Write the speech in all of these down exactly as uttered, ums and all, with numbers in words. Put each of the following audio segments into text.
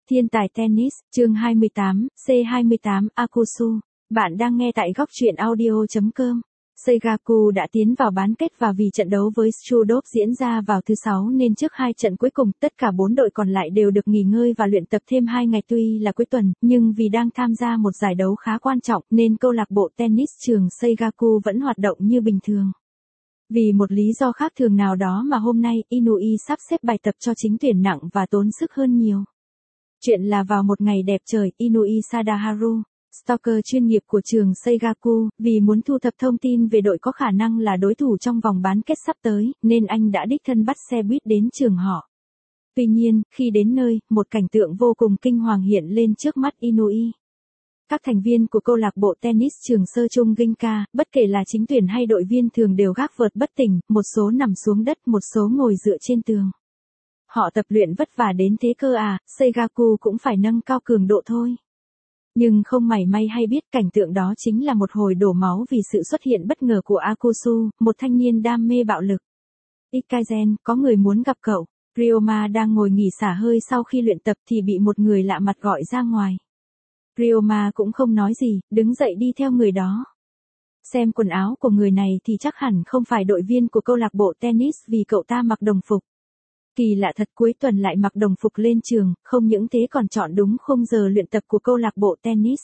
Thiên tài tennis, chương hai mươi tám, C hai mươi tám, Akusu. Bạn đang nghe tại góc truyện audio chấm com. Seigaku đã tiến vào bán kết và vì trận đấu với Strudov diễn ra vào thứ Sáu nên trước hai trận cuối cùng, tất cả bốn đội còn lại đều được nghỉ ngơi và luyện tập thêm hai ngày tuy là cuối tuần, nhưng vì đang tham gia một giải đấu khá quan trọng nên câu lạc bộ tennis trường Seigaku vẫn hoạt động như bình thường. Vì một lý do khác thường nào đó mà hôm nay Inui sắp xếp bài tập cho chính tuyển nặng và tốn sức hơn nhiều. Chuyện là vào một ngày đẹp trời, Inui Sadaharu, stalker chuyên nghiệp của trường Seigaku, vì muốn thu thập thông tin về đội có khả năng là đối thủ trong vòng bán kết sắp tới, nên anh đã đích thân bắt xe buýt đến trường họ. Tuy nhiên, khi đến nơi, một cảnh tượng vô cùng kinh hoàng hiện lên trước mắt Inui. Các thành viên của câu lạc bộ tennis trường Sơ Trung Ginka, bất kể là chính tuyển hay đội viên thường đều gác vợt bất tỉnh, một số nằm xuống đất, một số ngồi dựa trên tường. Họ tập luyện vất vả đến thế cơ à, Seigaku cũng phải nâng cao cường độ thôi. Nhưng không mảy may hay biết cảnh tượng đó chính là một hồi đổ máu vì sự xuất hiện bất ngờ của Akusu, một thanh niên đam mê bạo lực. Ikaizen, có người muốn gặp cậu. Ryoma đang ngồi nghỉ xả hơi sau khi luyện tập thì bị một người lạ mặt gọi ra ngoài. Ryoma cũng không nói gì, đứng dậy đi theo người đó. Xem quần áo của người này thì chắc hẳn không phải đội viên của câu lạc bộ tennis vì cậu ta mặc đồng phục. Kỳ lạ thật, cuối tuần lại mặc đồng phục lên trường, không những thế còn chọn đúng khung giờ luyện tập của câu lạc bộ tennis.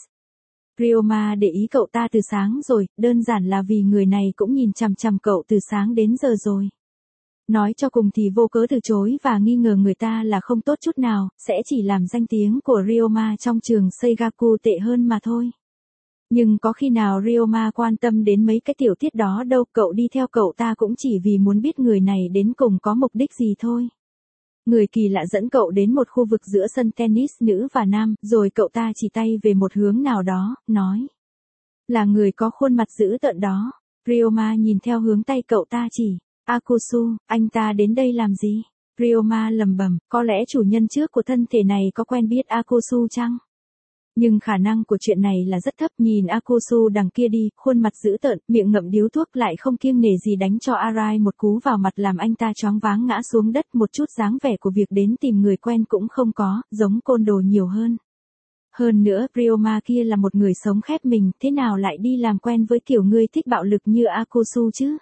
Ryoma để ý cậu ta từ sáng rồi, đơn giản là vì người này cũng nhìn chằm chằm cậu từ sáng đến giờ rồi. Nói cho cùng thì vô cớ từ chối và nghi ngờ người ta là không tốt chút nào, sẽ chỉ làm danh tiếng của Ryoma trong trường Seigaku tệ hơn mà thôi. Nhưng có khi nào Ryoma quan tâm đến mấy cái tiểu tiết đó đâu, cậu đi theo cậu ta cũng chỉ vì muốn biết người này đến cùng có mục đích gì thôi. Người kỳ lạ dẫn cậu đến một khu vực giữa sân tennis nữ và nam, rồi cậu ta chỉ tay về một hướng nào đó, nói. Là người có khuôn mặt dữ tợn đó. Ryoma nhìn theo hướng tay cậu ta chỉ. Akusu, anh ta đến đây làm gì? Ryoma lầm bầm, có lẽ chủ nhân trước của thân thể này có quen biết Akusu chăng? Nhưng khả năng của chuyện này là rất thấp, nhìn Akusu đằng kia đi, khuôn mặt dữ tợn, miệng ngậm điếu thuốc lại không kiêng nể gì đánh cho Arai một cú vào mặt làm anh ta choáng váng ngã xuống đất, một chút dáng vẻ của việc đến tìm người quen cũng không có, giống côn đồ nhiều hơn. Hơn nữa, Ryoma kia là một người sống khép mình, thế nào lại đi làm quen với kiểu người thích bạo lực như Akusu chứ?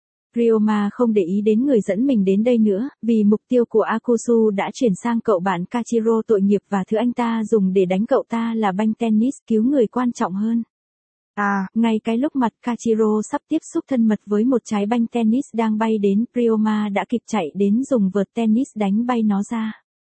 Ryoma không để ý đến người dẫn mình đến đây nữa, vì mục tiêu của Akusu đã chuyển sang cậu bạn Kachiro tội nghiệp và thứ anh ta dùng để đánh cậu ta là banh tennis cứu người quan trọng hơn. À, ngay cái lúc mặt Kachiro sắp tiếp xúc thân mật với một trái banh tennis đang bay đến, Ryoma đã kịp chạy đến dùng vợt tennis đánh bay nó ra.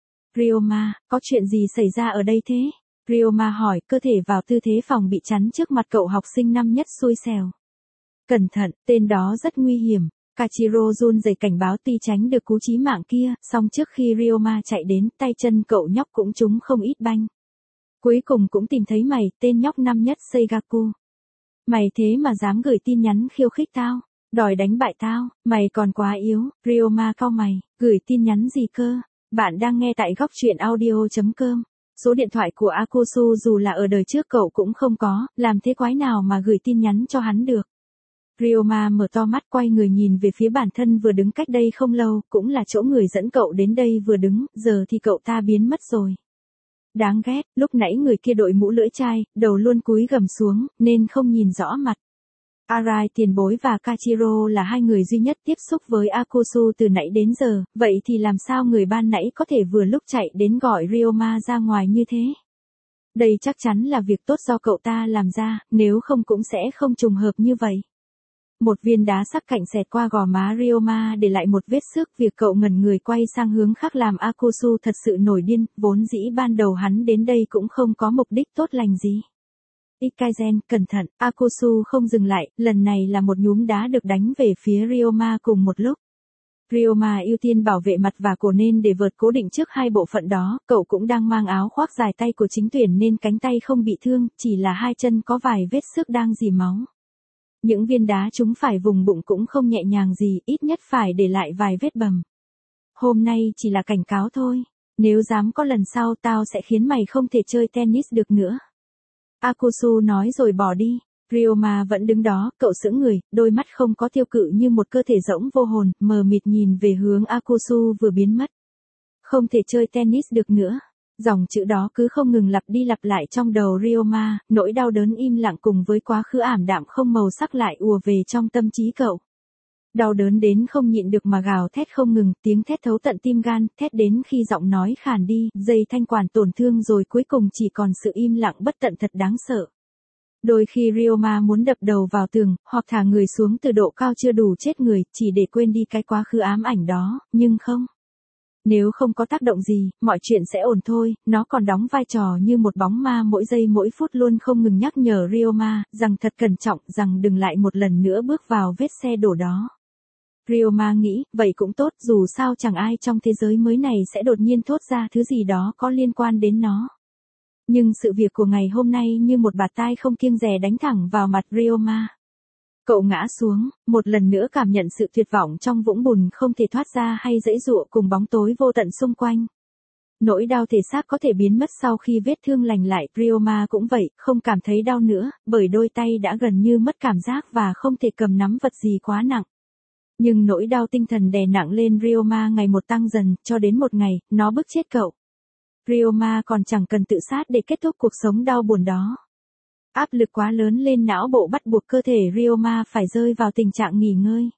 Ryoma, có chuyện gì xảy ra ở đây thế? Ryoma hỏi, cơ thể vào tư thế phòng bị chắn trước mặt cậu học sinh năm nhất xui xẻo. Cẩn thận, tên đó rất nguy hiểm. Kachiro run rẩy cảnh báo tuy tránh được cú chí mạng kia, song trước khi Ryoma chạy đến, tay chân cậu nhóc cũng trúng không ít banh. Cuối cùng cũng tìm thấy mày, tên nhóc năm nhất Seigaku. Mày thế mà dám gửi tin nhắn khiêu khích tao, đòi đánh bại tao, mày còn quá yếu. Ryoma cau mày, gửi tin nhắn gì cơ? Bạn đang nghe tại góc truyện audio chấm com. Số điện thoại của Akusu dù là ở đời trước cậu cũng không có, làm thế quái nào mà gửi tin nhắn cho hắn được. Ryoma mở to mắt quay người nhìn về phía bản thân vừa đứng cách đây không lâu, cũng là chỗ người dẫn cậu đến đây vừa đứng, giờ thì cậu ta biến mất rồi. Đáng ghét, lúc nãy người kia đội mũ lưỡi chai, đầu luôn cúi gằm xuống, nên không nhìn rõ mặt. Arai tiền bối và Kachiro là hai người duy nhất tiếp xúc với Akusu từ nãy đến giờ, vậy thì làm sao người ban nãy có thể vừa lúc chạy đến gọi Ryoma ra ngoài như thế? Đây chắc chắn là việc tốt do cậu ta làm ra, nếu không cũng sẽ không trùng hợp như vậy. Một viên đá sắc cạnh xẹt qua gò má Ryoma để lại một vết xước, việc cậu ngẩn người quay sang hướng khác làm Akusu thật sự nổi điên, vốn dĩ ban đầu hắn đến đây cũng không có mục đích tốt lành gì. Ikaizen, cẩn thận, Akusu không dừng lại, lần này là một nhúm đá được đánh về phía Ryoma cùng một lúc. Ryoma ưu tiên bảo vệ mặt và cổ nên để vợt cố định trước hai bộ phận đó, cậu cũng đang mang áo khoác dài tay của chính tuyển nên cánh tay không bị thương, chỉ là hai chân có vài vết xước đang rỉ máu. Những viên đá trúng phải vùng bụng cũng không nhẹ nhàng gì, ít nhất phải để lại vài vết bầm. Hôm nay chỉ là cảnh cáo thôi, nếu dám có lần sau tao sẽ khiến mày không thể chơi tennis được nữa. Akusu nói rồi bỏ đi. Ryoma vẫn đứng đó, cậu sững người, đôi mắt không có tiêu cự như một cơ thể rỗng vô hồn, mờ mịt nhìn về hướng Akusu vừa biến mất. Không thể chơi tennis được nữa. Dòng chữ đó cứ không ngừng lặp đi lặp lại trong đầu Ryoma, nỗi đau đớn im lặng cùng với quá khứ ảm đạm không màu sắc lại ùa về trong tâm trí cậu. Đau đớn đến không nhịn được mà gào thét không ngừng, tiếng thét thấu tận tim gan, thét đến khi giọng nói khàn đi, dây thanh quản tổn thương rồi cuối cùng chỉ còn sự im lặng bất tận thật đáng sợ. Đôi khi Ryoma muốn đập đầu vào tường, hoặc thả người xuống từ độ cao chưa đủ chết người, chỉ để quên đi cái quá khứ ám ảnh đó, nhưng không. Nếu không có tác động gì, mọi chuyện sẽ ổn thôi, nó còn đóng vai trò như một bóng ma mỗi giây mỗi phút luôn không ngừng nhắc nhở Ryoma, rằng thật cẩn trọng, rằng đừng lại một lần nữa bước vào vết xe đổ đó. Ryoma nghĩ, vậy cũng tốt, dù sao chẳng ai trong thế giới mới này sẽ đột nhiên thốt ra thứ gì đó có liên quan đến nó. Nhưng sự việc của ngày hôm nay như một bạt tai không kiêng dè đánh thẳng vào mặt Ryoma. Cậu ngã xuống, một lần nữa cảm nhận sự tuyệt vọng trong vũng bùn không thể thoát ra hay giãy giụa cùng bóng tối vô tận xung quanh. Nỗi đau thể xác có thể biến mất sau khi vết thương lành lại, Ryoma cũng vậy, không cảm thấy đau nữa, bởi đôi tay đã gần như mất cảm giác và không thể cầm nắm vật gì quá nặng. Nhưng nỗi đau tinh thần đè nặng lên Ryoma ngày một tăng dần, cho đến một ngày, nó bức chết cậu. Ryoma còn chẳng cần tự sát để kết thúc cuộc sống đau buồn đó. Áp lực quá lớn lên não bộ bắt buộc cơ thể Ryoma phải rơi vào tình trạng nghỉ ngơi.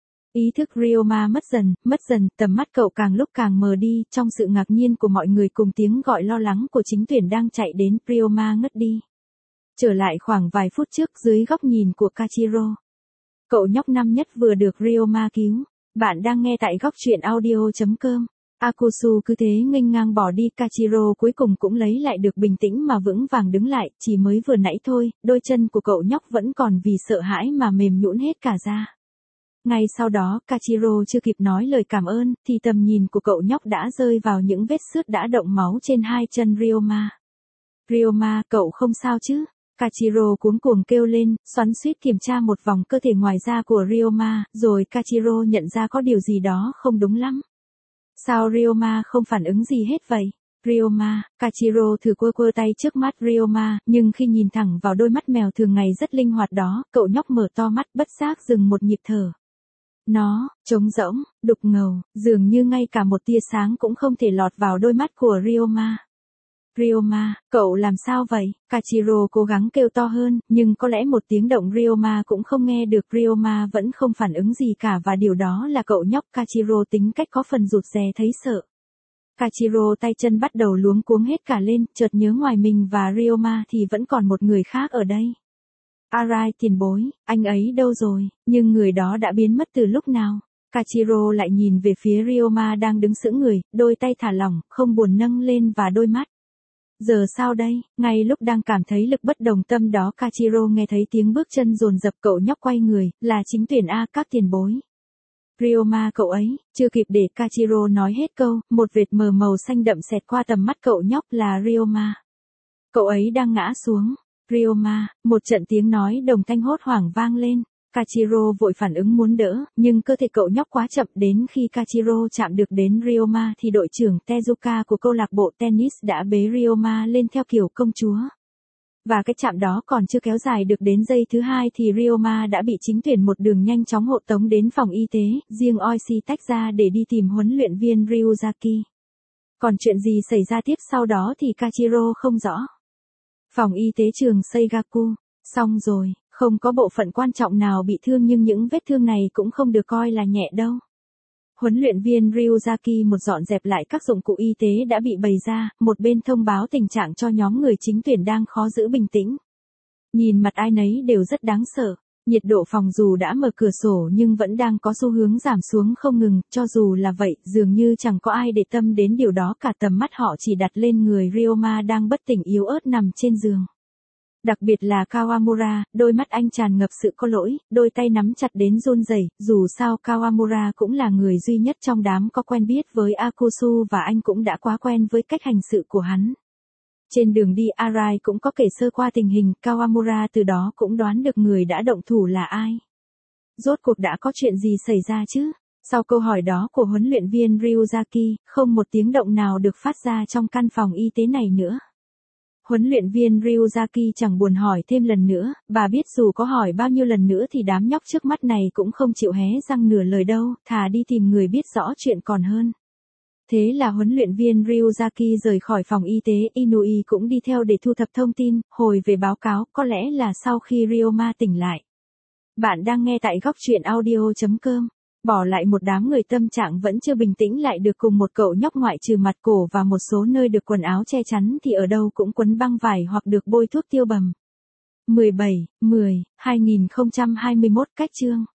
Ý thức Ryoma mất dần, mất dần, tầm mắt cậu càng lúc càng mờ đi, trong sự ngạc nhiên của mọi người cùng tiếng gọi lo lắng của chính tuyển đang chạy đến, Ryoma ngất đi. Trở lại khoảng vài phút trước dưới góc nhìn của Kachiro. Cậu nhóc năm nhất vừa được Ryoma cứu. Bạn đang nghe tại góc truyện audio chấm com. Akusu cứ thế nghênh ngang bỏ đi, Kachiro cuối cùng cũng lấy lại được bình tĩnh mà vững vàng đứng lại, chỉ mới vừa nãy thôi, đôi chân của cậu nhóc vẫn còn vì sợ hãi mà mềm nhũn hết cả ra. Ngay sau đó, Kachiro chưa kịp nói lời cảm ơn, thì tầm nhìn của cậu nhóc đã rơi vào những vết xước đã động máu trên hai chân Ryoma. Ryoma, cậu không sao chứ? Kachiro cuống cuồng kêu lên, xoắn xuýt kiểm tra một vòng cơ thể ngoài da của Ryoma, rồi Kachiro nhận ra có điều gì đó không đúng lắm. Sao Ryoma không phản ứng gì hết vậy? Ryoma, Kachiro thử quơ quơ tay trước mắt Ryoma, nhưng khi nhìn thẳng vào đôi mắt mèo thường ngày rất linh hoạt đó, cậu nhóc mở to mắt bất giác dừng một nhịp thở. Nó, trống rỗng, đục ngầu, dường như ngay cả một tia sáng cũng không thể lọt vào đôi mắt của Ryoma. Ryoma, cậu làm sao vậy? Kachiro cố gắng kêu to hơn, nhưng có lẽ một tiếng động Ryoma cũng không nghe được. Ryoma vẫn không phản ứng gì cả và điều đó là cậu nhóc Kachiro tính cách có phần rụt rè thấy sợ. Kachiro tay chân bắt đầu luống cuống hết cả lên, chợt nhớ ngoài mình và Ryoma thì vẫn còn một người khác ở đây. Arai tiền bối, anh ấy đâu rồi, nhưng người đó đã biến mất từ lúc nào? Kachiro lại nhìn về phía Ryoma đang đứng sững người, đôi tay thả lỏng, không buồn nâng lên và đôi mắt. Giờ sao đây? Ngay lúc đang cảm thấy lực bất đồng tâm đó, Kachiro nghe thấy tiếng bước chân dồn dập, cậu nhóc quay người, là chính tuyển A, các tiền bối. Ryoma cậu ấy, chưa kịp để Kachiro nói hết câu, một vệt mờ màu xanh đậm xẹt qua tầm mắt cậu nhóc, là Ryoma. Cậu ấy đang ngã xuống. Ryoma, một trận tiếng nói đồng thanh hốt hoảng vang lên. Kachiro vội phản ứng muốn đỡ, nhưng cơ thể cậu nhóc quá chậm, đến khi Kachiro chạm được đến Ryoma thì đội trưởng Tezuka của câu lạc bộ tennis đã bế Ryoma lên theo kiểu công chúa. Và cái chạm đó còn chưa kéo dài được đến giây thứ hai thì Ryoma đã bị chính tuyển một đường nhanh chóng hộ tống đến phòng y tế, riêng Oishi tách ra để đi tìm huấn luyện viên Ryuzaki. Còn chuyện gì xảy ra tiếp sau đó thì Kachiro không rõ. Phòng y tế trường Seigaku, xong rồi. Không có bộ phận quan trọng nào bị thương nhưng những vết thương này cũng không được coi là nhẹ đâu. Huấn luyện viên Ryuzaki một dọn dẹp lại các dụng cụ y tế đã bị bày ra, một bên thông báo tình trạng cho nhóm người chính tuyển đang khó giữ bình tĩnh. Nhìn mặt ai nấy đều rất đáng sợ. Nhiệt độ phòng dù đã mở cửa sổ nhưng vẫn đang có xu hướng giảm xuống không ngừng, cho dù là vậy, dường như chẳng có ai để tâm đến điều đó cả, tầm mắt họ chỉ đặt lên người Ryoma đang bất tỉnh yếu ớt nằm trên giường. Đặc biệt là Kawamura, đôi mắt anh tràn ngập sự có lỗi, đôi tay nắm chặt đến run rẩy. Dù sao Kawamura cũng là người duy nhất trong đám có quen biết với Akusu và anh cũng đã quá quen với cách hành sự của hắn. Trên đường đi Arai cũng có kể sơ qua tình hình, Kawamura từ đó cũng đoán được người đã động thủ là ai. Rốt cuộc đã có chuyện gì xảy ra chứ? Sau câu hỏi đó của huấn luyện viên Ryuzaki, không một tiếng động nào được phát ra trong căn phòng y tế này nữa. Huấn luyện viên Ryuzaki chẳng buồn hỏi thêm lần nữa, bà biết dù có hỏi bao nhiêu lần nữa thì đám nhóc trước mắt này cũng không chịu hé răng nửa lời đâu, thà đi tìm người biết rõ chuyện còn hơn. Thế là huấn luyện viên Ryuzaki rời khỏi phòng y tế, Inui cũng đi theo để thu thập thông tin, hồi về báo cáo, có lẽ là sau khi Ryoma tỉnh lại. Bạn đang nghe tại góc truyện audio.com. Bỏ lại một đám người tâm trạng vẫn chưa bình tĩnh lại được cùng một cậu nhóc ngoại trừ mặt cổ và một số nơi được quần áo che chắn thì ở đâu cũng quấn băng vải hoặc được bôi thuốc tiêu bầm. mười bảy, mười, hai nghìn không trăm hai mươi mốt cách chương.